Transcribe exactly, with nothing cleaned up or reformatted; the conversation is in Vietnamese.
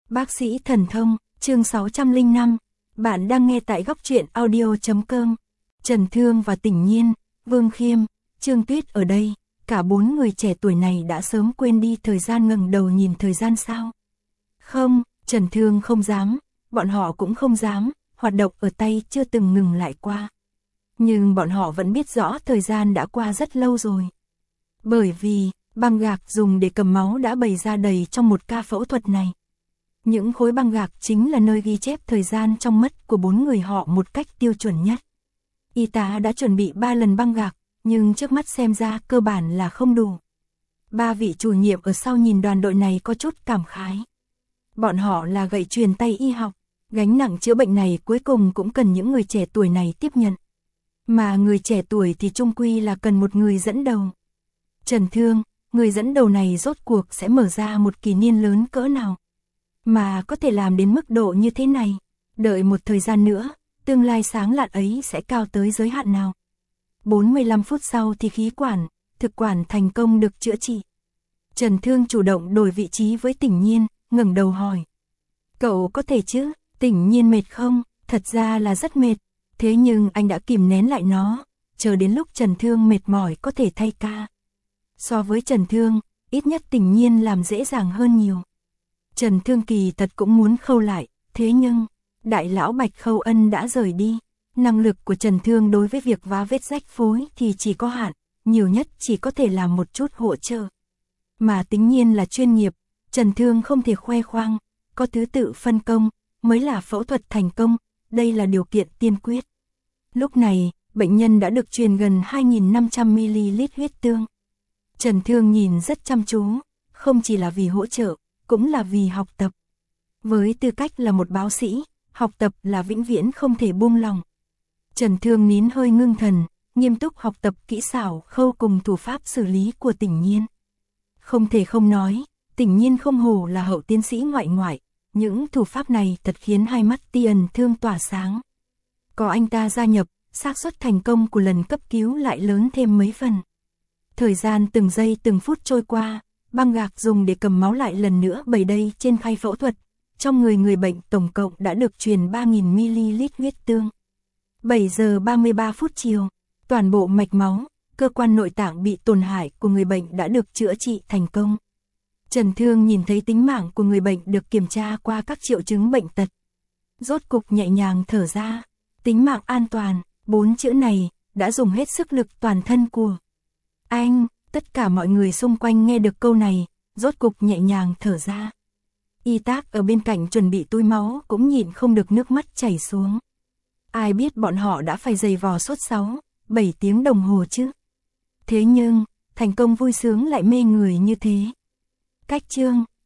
Bác sĩ thần thông, chương sáu trăm lẻ năm. Bạn đang nghe tại góc truyện audio chấm com. Trần Thương và Tỉnh Nhiên, Vương Khiêm, Trương Tuyết ở đây, cả bốn người trẻ tuổi này đã sớm quên đi thời gian, ngẩng đầu nhìn thời gian sao? Không, Trần Thương không dám, bọn họ cũng không dám, hoạt động ở tay chưa từng ngừng lại qua. Nhưng bọn họ vẫn biết rõ thời gian đã qua rất lâu rồi. Bởi vì, băng gạc dùng để cầm máu đã bày ra đầy trong một ca phẫu thuật này. Những khối băng gạc chính là nơi ghi chép thời gian trong mắt của bốn người họ một cách tiêu chuẩn nhất. Y tá đã chuẩn bị ba lần băng gạc, nhưng trước mắt xem ra cơ bản là không đủ. Ba vị chủ nhiệm ở sau nhìn đoàn đội này có chút cảm khái. Bọn họ là gậy truyền tay y học, gánh nặng chữa bệnh này cuối cùng cũng cần những người trẻ tuổi này tiếp nhận. Mà người trẻ tuổi thì chung quy là cần một người dẫn đầu. Trần Thương, người dẫn đầu này rốt cuộc sẽ mở ra một kỷ niên lớn cỡ nào? Mà có thể làm đến mức độ như thế này, đợi một thời gian nữa, tương lai sáng lạn ấy sẽ cao tới giới hạn nào? bốn mươi lăm phút sau thì khí quản, thực quản thành công được chữa trị. Trần Thương chủ động đổi vị trí với Tỉnh Nhiên, ngẩng đầu hỏi. Cậu có thể chứ? Tỉnh Nhiên mệt không? Thật ra là rất mệt, thế nhưng anh đã kìm nén lại nó, chờ đến lúc Trần Thương mệt mỏi có thể thay ca. So với Trần Thương, ít nhất Tỉnh Nhiên làm dễ dàng hơn nhiều. Trần Thương kỳ thật cũng muốn khâu lại, thế nhưng, đại lão Bạch Khâu Ân đã rời đi. Năng lực của Trần Thương đối với việc vá vết rách phối thì chỉ có hạn, nhiều nhất chỉ có thể làm một chút hỗ trợ. Mà Tỉnh Nhiên là chuyên nghiệp, Trần Thương không thể khoe khoang, có thứ tự phân công, mới là phẫu thuật thành công, đây là điều kiện tiên quyết. Lúc này, bệnh nhân đã được truyền gần hai nghìn năm trăm mi li lít huyết tương. Trần Thương nhìn rất chăm chú, không chỉ là vì hỗ trợ, cũng là vì học tập. Với tư cách là một bác sĩ, học tập là vĩnh viễn không thể buông lỏng. Trần Thương nín hơi ngưng thần, nghiêm túc học tập kỹ xảo khâu cùng thủ pháp xử lý của Tỉnh Nhiên. Không thể không nói, Tỉnh Nhiên không hổ là hậu tiến sĩ ngoại ngoại, những thủ pháp này thật khiến hai mắt Trần Thương tỏa sáng. Có anh ta gia nhập, xác suất thành công của lần cấp cứu lại lớn thêm mấy phần. Thời gian từng giây từng phút trôi qua, băng gạc dùng để cầm máu lại lần nữa bày đây trên khay phẫu thuật. Trong người người bệnh tổng cộng đã được truyền ba nghìn mi li lít huyết tương. bảy giờ ba mươi ba phút chiều, toàn bộ mạch máu, cơ quan nội tạng bị tổn hại của người bệnh đã được chữa trị thành công. Trần Thương nhìn thấy tính mạng của người bệnh được kiểm tra qua các triệu chứng bệnh tật. Rốt cục nhẹ nhàng thở ra, tính mạng an toàn, bốn chữ này, đã dùng hết sức lực toàn thân của anh. Tất cả mọi người xung quanh nghe được câu này, rốt cục nhẹ nhàng thở ra. Y tác ở bên cạnh chuẩn bị túi máu cũng nhịn không được nước mắt chảy xuống. Ai biết bọn họ đã phải giày vò suốt sáu, bảy tiếng đồng hồ chứ. Thế nhưng, thành công vui sướng lại mê người như thế. Cách chương,